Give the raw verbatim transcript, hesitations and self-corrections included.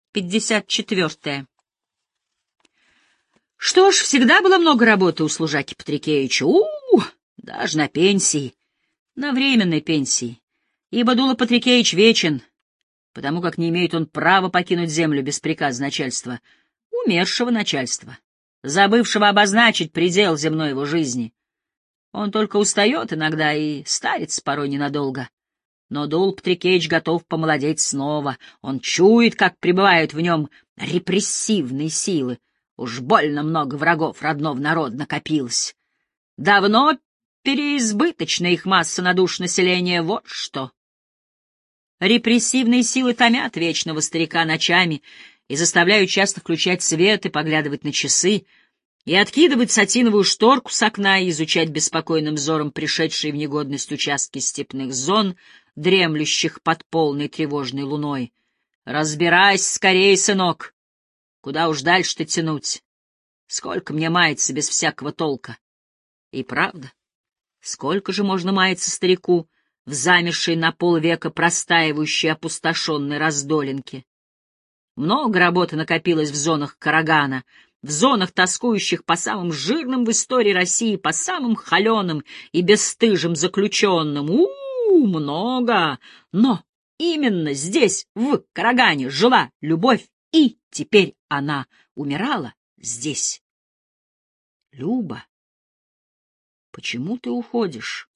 пятьдесят четвёртое. Что ж, всегда было много работы у служаки Патрикеевича. У-у-у! Даже на пенсии, на временной пенсии. Ибо Дула Патрикеевич вечен, потому как не имеет он права покинуть землю без приказа начальства, умершего начальства, забывшего обозначить предел земной его жизни. Он только устает иногда и старится порой ненадолго. Но Дул Патрикеевич готов помолодеть снова. Он чует, как пребывают в нем репрессивные силы. Уж больно много врагов родного народа накопилось. Давно переизбыточна их масса на душу населения, вот что. Репрессивные силы томят вечного старика ночами и заставляют часто включать свет и поглядывать на часы, и откидывать сатиновую шторку с окна и изучать беспокойным взором пришедшие в негодность участки степных зон, дремлющих под полной тревожной луной. Разбирайся скорее, сынок! Куда уж дальше-то тянуть? Сколько мне маяться без всякого толка? И правда, сколько же можно маяться старику в замершей на полвека простаивающей опустошенной раздолинке? Много работы накопилось в зонах Карагана, в зонах, тоскующих по самым жирным в истории России, по самым холеным и бесстыжим заключенным. У-у-у, много! Но именно здесь, в Карагане, жила любовь, и теперь она умирала здесь. Люба, почему ты уходишь?